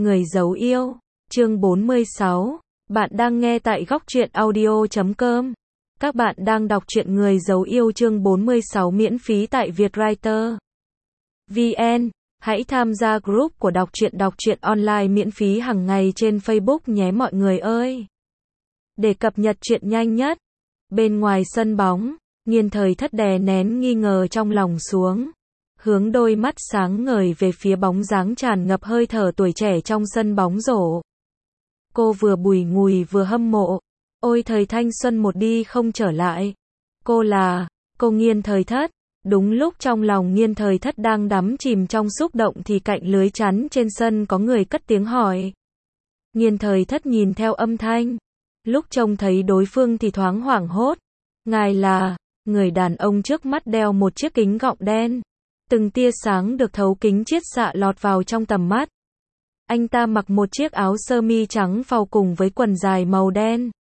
Người giấu yêu, chương 46. Bạn đang nghe tại góc truyện audio.com. Các bạn đang đọc truyện Người giấu yêu chương 46 miễn phí tại Vietwriter VN. Hãy tham gia group của đọc truyện online miễn phí hàng ngày trên Facebook nhé mọi người ơi. Để cập nhật truyện nhanh nhất. Bên ngoài sân bóng, Nghiên Thời Thất đè nén nghi ngờ trong lòng xuống, hướng đôi mắt sáng ngời về phía bóng dáng tràn ngập hơi thở tuổi trẻ trong sân bóng rổ. Cô vừa bùi ngùi vừa hâm mộ. Ôi thời thanh xuân một đi không trở lại. Cô Nghiên Thời Thất. Đúng lúc trong lòng Nghiên Thời Thất đang đắm chìm trong xúc động thì cạnh lưới chắn trên sân có người cất tiếng hỏi. Nghiên Thời Thất nhìn theo âm thanh. Lúc trông thấy đối phương thì thoáng hoảng hốt. Ngài là... Người đàn ông trước mắt đeo một chiếc kính gọng đen. Từng tia sáng được thấu kính chiết xạ lọt vào trong tầm mắt. Anh ta mặc một chiếc áo sơ mi trắng phau cùng với quần dài màu đen.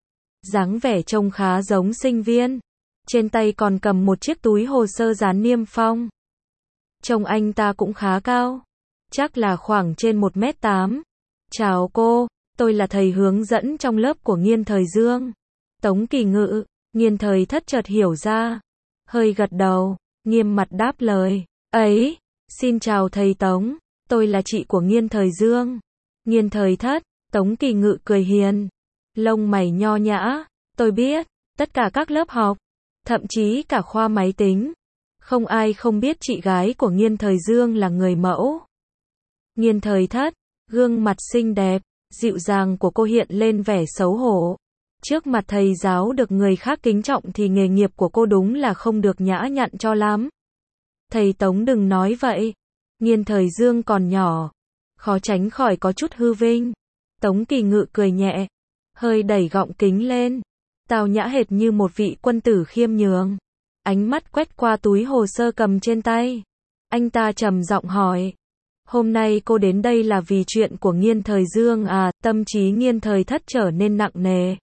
Dáng vẻ trông khá giống sinh viên. Trên tay còn cầm một chiếc túi hồ sơ dán niêm phong. Trông anh ta cũng khá cao. Chắc là khoảng trên 1m8. Chào cô, tôi là thầy hướng dẫn trong lớp của Nghiên Thời Dương. Tống Kỳ Ngự. Nghiên Thời Thất chợt hiểu ra. Hơi gật đầu, nghiêm mặt đáp lời. Ấy, xin chào thầy Tống, tôi là chị của Nghiên Thời Dương. Nghiên Thời Thất, Tống Kỳ Ngự cười hiền. Lông mày nho nhã, tôi biết, tất cả các lớp học, thậm chí cả khoa máy tính. Không ai không biết chị gái của Nghiên Thời Dương là người mẫu. Nghiên Thời Thất, gương mặt xinh đẹp, dịu dàng của cô hiện lên vẻ xấu hổ. Trước mặt thầy giáo được người khác kính trọng thì nghề nghiệp của cô đúng là không được nhã nhặn cho lắm. Thầy Tống đừng nói vậy. Nghiên Thời Dương còn nhỏ, khó tránh khỏi có chút hư vinh. Tống Kỳ Ngự cười nhẹ, hơi đẩy gọng kính lên, tao nhã hệt như một vị quân tử khiêm nhường. Ánh mắt quét qua túi hồ sơ cầm trên tay. Anh ta trầm giọng hỏi. Hôm nay cô đến đây là vì chuyện của Nghiên Thời Dương à? Tâm trí Nghiên Thời Thất trở nên nặng nề.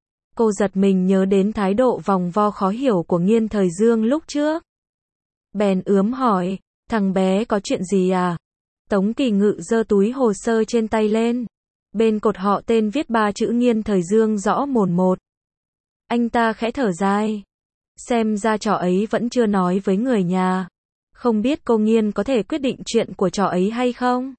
Cô giật mình nhớ đến thái độ vòng vo khó hiểu của Nghiên Thời Dương lúc trước. Bèn ướm hỏi, thằng bé có chuyện gì à? Tống Kỳ Ngự giơ túi hồ sơ trên tay lên. Bên cột họ tên viết 3 chữ Nghiên Thời Dương rõ mồn một. Anh ta khẽ thở dài. Xem ra trò ấy vẫn chưa nói với người nhà. Không biết cô Nghiên có thể quyết định chuyện của trò ấy hay không?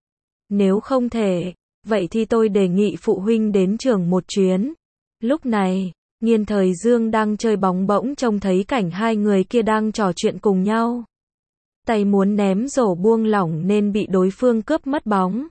Nếu không thể, vậy thì tôi đề nghị phụ huynh đến trường một chuyến. Lúc này, Nghiên Thời Dương đang chơi bóng bỗng trông thấy cảnh hai người kia đang trò chuyện cùng nhau. Tay muốn ném rổ buông lỏng nên bị đối phương cướp mất bóng.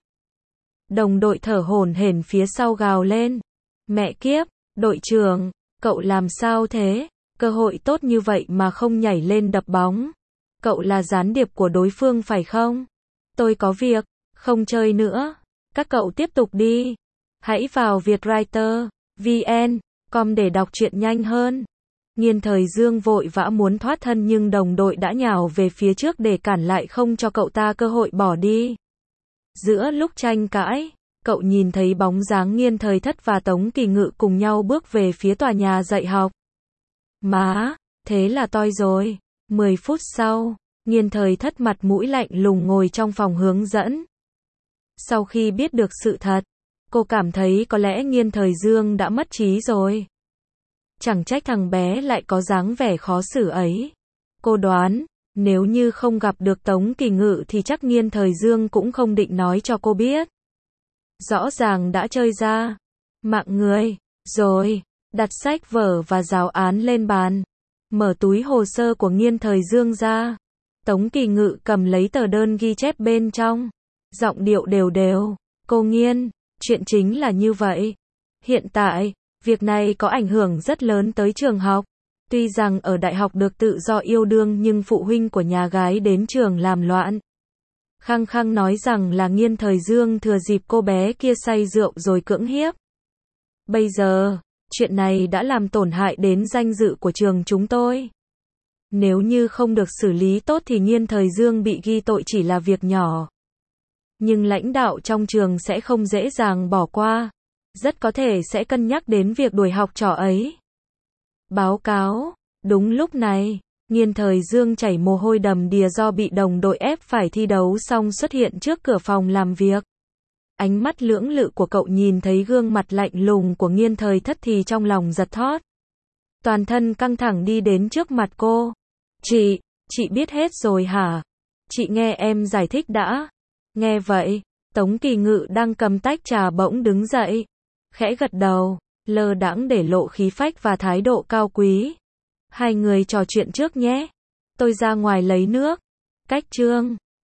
Đồng đội thở hổn hển phía sau gào lên. Mẹ kiếp, đội trưởng, cậu làm sao thế? Cơ hội tốt như vậy mà không nhảy lên đập bóng. Cậu là gián điệp của đối phương phải không? Tôi có việc, không chơi nữa. Các cậu tiếp tục đi. Hãy vào Vietwriter VN.com để đọc truyện nhanh hơn. Nghiên Thời Dương vội vã muốn thoát thân nhưng đồng đội đã nhào về phía trước để cản lại không cho cậu ta cơ hội bỏ đi. Giữa lúc tranh cãi, cậu nhìn thấy bóng dáng Nghiên Thời Thất và Tống Kỳ Ngự cùng nhau bước về phía tòa nhà dạy học. Má, thế là toi rồi. 10 phút sau, Nghiên Thời Thất mặt mũi lạnh lùng ngồi trong phòng hướng dẫn. Sau khi biết được sự thật, cô cảm thấy có lẽ Nghiên Thời Dương đã mất trí rồi. Chẳng trách thằng bé lại có dáng vẻ khó xử ấy. Cô đoán, nếu như không gặp được Tống Kỳ Ngự thì chắc Nghiên Thời Dương cũng không định nói cho cô biết. Rõ ràng đã chơi ra mạng người rồi. Đặt sách vở và giáo án lên bàn. Mở túi hồ sơ của Nghiên Thời Dương ra. Tống Kỳ Ngự cầm lấy tờ đơn ghi chép bên trong. Giọng điệu đều đều. Cô Nghiên, chuyện chính là như vậy. Hiện tại, việc này có ảnh hưởng rất lớn tới trường học. Tuy rằng ở đại học được tự do yêu đương nhưng phụ huynh của nhà gái đến trường làm loạn. Khăng khăng nói rằng là Nghiên Thời Dương thừa dịp cô bé kia say rượu rồi cưỡng hiếp. Bây giờ, chuyện này đã làm tổn hại đến danh dự của trường chúng tôi. Nếu như không được xử lý tốt thì Nghiên Thời Dương bị ghi tội chỉ là việc nhỏ. Nhưng lãnh đạo trong trường sẽ không dễ dàng bỏ qua. Rất có thể sẽ cân nhắc đến việc đuổi học trò ấy. Báo cáo. Đúng lúc này, Nghiên Thời Dương chảy mồ hôi đầm đìa do bị đồng đội ép phải thi đấu xong xuất hiện trước cửa phòng làm việc. Ánh mắt lưỡng lự của cậu nhìn thấy gương mặt lạnh lùng của Nghiên Thời Thất thì trong lòng giật thót. Toàn thân căng thẳng đi đến trước mặt cô. Chị biết hết rồi hả? Chị nghe em giải thích đã. Nghe vậy, Tống Kỳ Ngự đang cầm tách trà bỗng đứng dậy. Khẽ gật đầu, lơ đãng để lộ khí phách và thái độ cao quý. Hai người trò chuyện trước nhé. Tôi ra ngoài lấy nước. Cách chương